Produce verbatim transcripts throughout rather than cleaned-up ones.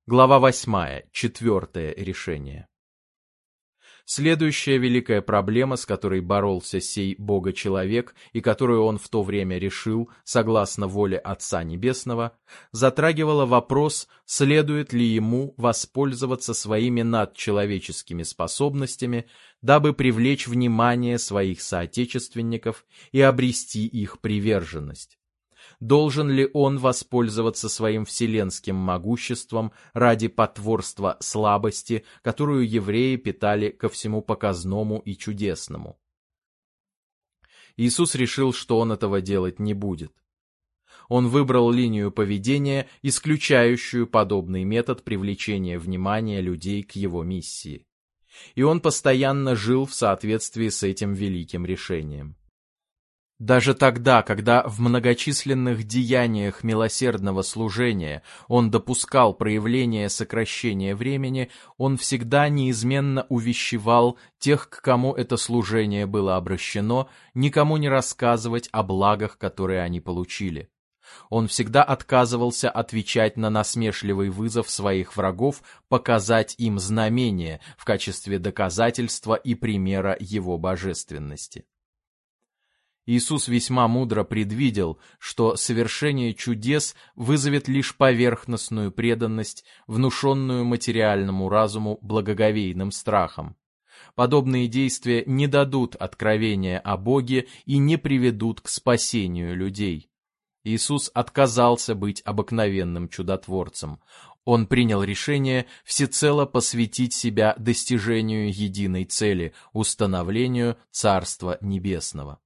Глава восьмая. Четвертое решение. Следующая великая проблема, с которой боролся сей Бога-человек и которую он в то время решил, согласно воле Отца Небесного, затрагивала вопрос, следует ли ему воспользоваться своими надчеловеческими способностями, дабы привлечь внимание своих соотечественников и обрести их приверженность. Должен ли он воспользоваться своим вселенским могуществом ради потворства слабости, которую евреи питали ко всему показному и чудесному? Иисус решил, что он этого делать не будет. Он выбрал линию поведения, исключающую подобный метод привлечения внимания людей к его миссии. И он постоянно жил в соответствии с этим великим решением. Даже тогда, когда в многочисленных деяниях милосердного служения он допускал проявление сокращения времени, он всегда неизменно увещевал тех, к кому это служение было обращено, никому не рассказывать о благах, которые они получили. Он всегда отказывался отвечать на насмешливый вызов своих врагов показать им знамение в качестве доказательства и примера его божественности. Иисус весьма мудро предвидел, что совершение чудес вызовет лишь поверхностную преданность, внушенную материальному разуму благоговейным страхом. Подобные действия не дадут откровения о Боге и не приведут к спасению людей. Иисус отказался быть обыкновенным чудотворцем. Он принял решение всецело посвятить себя достижению единой цели – установлению Царства Небесного.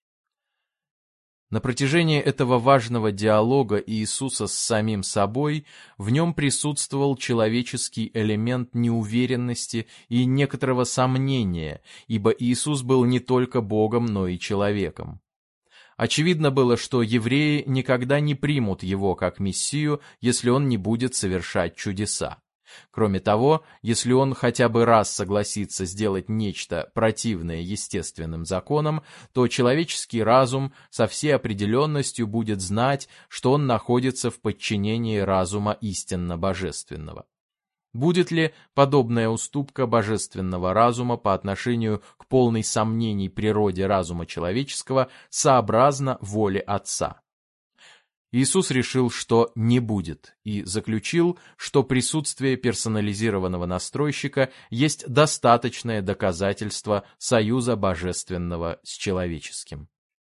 На протяжении этого важного диалога Иисуса с самим собой в нем присутствовал человеческий элемент неуверенности и некоторого сомнения, ибо Иисус был не только Богом, но и человеком. Очевидно было, что евреи никогда не примут его как Мессию, если он не будет совершать чудеса. Кроме того, если он хотя бы раз согласится сделать нечто противное естественным законам, то человеческий разум со всей определенностью будет знать, что он находится в подчинении разума истинно божественного. Будет ли подобная уступка божественного разума по отношению к полной сомнений природе разума человеческого сообразна воле Отца? Иисус решил, что не будет, и заключил, что присутствие персонализированного настройщика есть достаточное доказательство союза божественного с человеческим.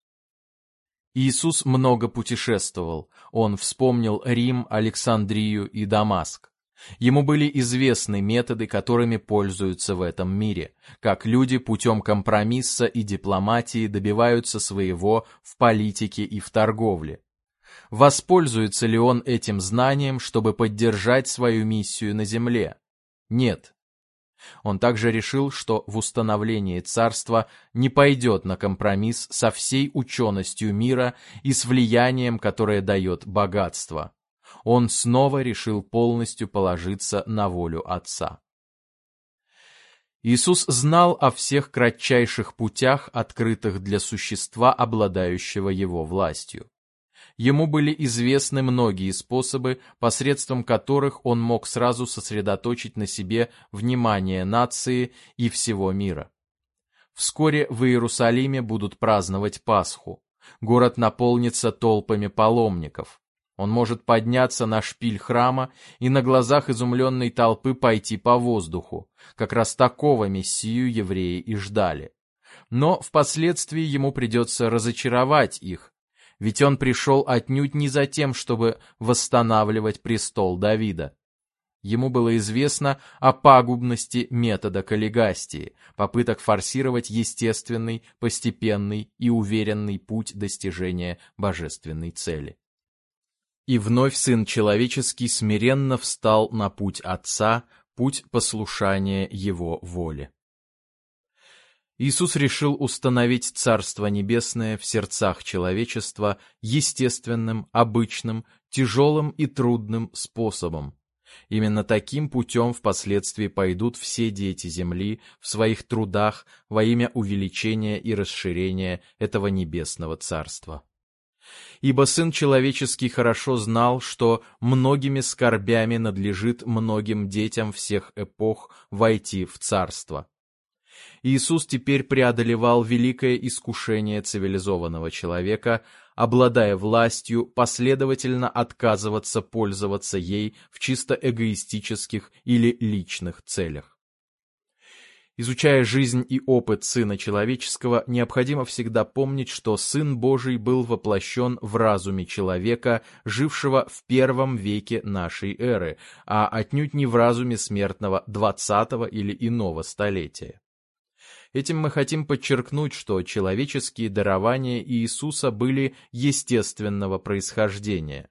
Иисус много путешествовал, он вспомнил Рим, Александрию и Дамаск. Ему были известны методы, которыми пользуются в этом мире, как люди путем компромисса и дипломатии добиваются своего в политике и в торговле. Воспользуется ли он этим знанием, чтобы поддержать свою миссию на земле? Нет. Он также решил, что в установлении царства не пойдет на компромисс со всей ученостью мира и с влиянием, которое дает богатство. Он снова решил полностью положиться на волю Отца. Иисус знал о всех кратчайших путях, открытых для существа, обладающего его властью. Ему были известны многие способы, посредством которых он мог сразу сосредоточить на себе внимание нации и всего мира. Вскоре в Иерусалиме будут праздновать Пасху. Город наполнится толпами паломников. Он может подняться на шпиль храма и на глазах изумленной толпы пойти по воздуху. Как раз такого Мессию евреи и ждали. Но впоследствии ему придется разочаровать их, ведь он пришел отнюдь не за тем, чтобы восстанавливать престол Давида. Ему было известно о пагубности метода каллигастии, попыток форсировать естественный, постепенный и уверенный путь достижения божественной цели. И вновь Сын Человеческий смиренно встал на путь Отца, путь послушания Его воле. Иисус решил установить Царство Небесное в сердцах человечества естественным, обычным, тяжелым и трудным способом. Именно таким путем впоследствии пойдут все дети земли в своих трудах во имя увеличения и расширения этого небесного царства. Ибо Сын Человеческий хорошо знал, что многими скорбями надлежит многим детям всех эпох войти в Царство. Иисус теперь преодолевал великое искушение цивилизованного человека, обладая властью последовательно отказываться пользоваться ей в чисто эгоистических или личных целях. Изучая жизнь и опыт Сына Человеческого, необходимо всегда помнить, что Сын Божий был воплощен в разуме человека, жившего в первом веке нашей эры, а отнюдь не в разуме смертного двадцатого или иного столетия. Этим мы хотим подчеркнуть, что человеческие дарования Иисуса были естественного происхождения.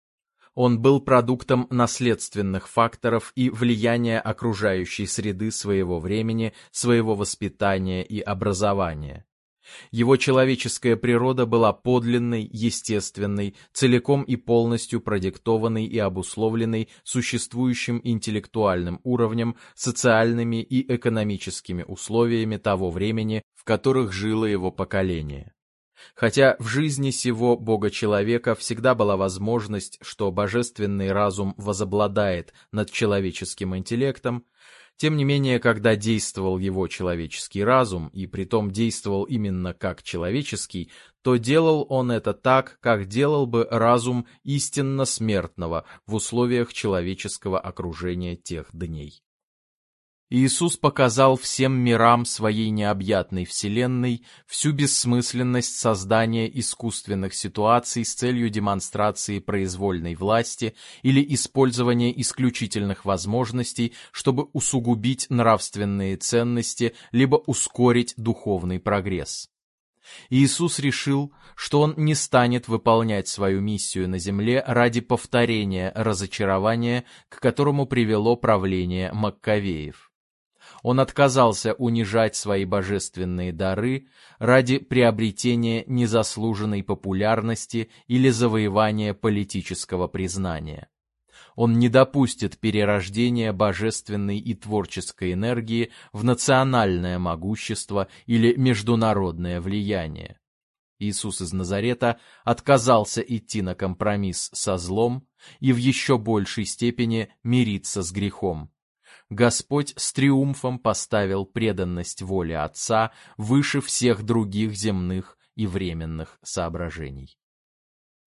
Он был продуктом наследственных факторов и влияния окружающей среды своего времени, своего воспитания и образования. Его человеческая природа была подлинной, естественной, целиком и полностью продиктованной и обусловленной существующим интеллектуальным уровнем, социальными и экономическими условиями того времени, в которых жило его поколение. Хотя в жизни сего Бога-человека всегда была возможность, что божественный разум возобладает над человеческим интеллектом, тем не менее, когда действовал его человеческий разум, и притом действовал именно как человеческий, то делал он это так, как делал бы разум истинно смертного в условиях человеческого окружения тех дней. Иисус показал всем мирам своей необъятной вселенной всю бессмысленность создания искусственных ситуаций с целью демонстрации произвольной власти или использования исключительных возможностей, чтобы усугубить нравственные ценности либо ускорить духовный прогресс. Иисус решил, что он не станет выполнять свою миссию на земле ради повторения разочарования, к которому привело правление Маккавеев. Он отказался унижать свои божественные дары ради приобретения незаслуженной популярности или завоевания политического признания. Он не допустит перерождения божественной и творческой энергии в национальное могущество или международное влияние. Иисус из Назарета отказался идти на компромисс со злом и в еще большей степени мириться с грехом. Господь с триумфом поставил преданность воле Отца выше всех других земных и временных соображений.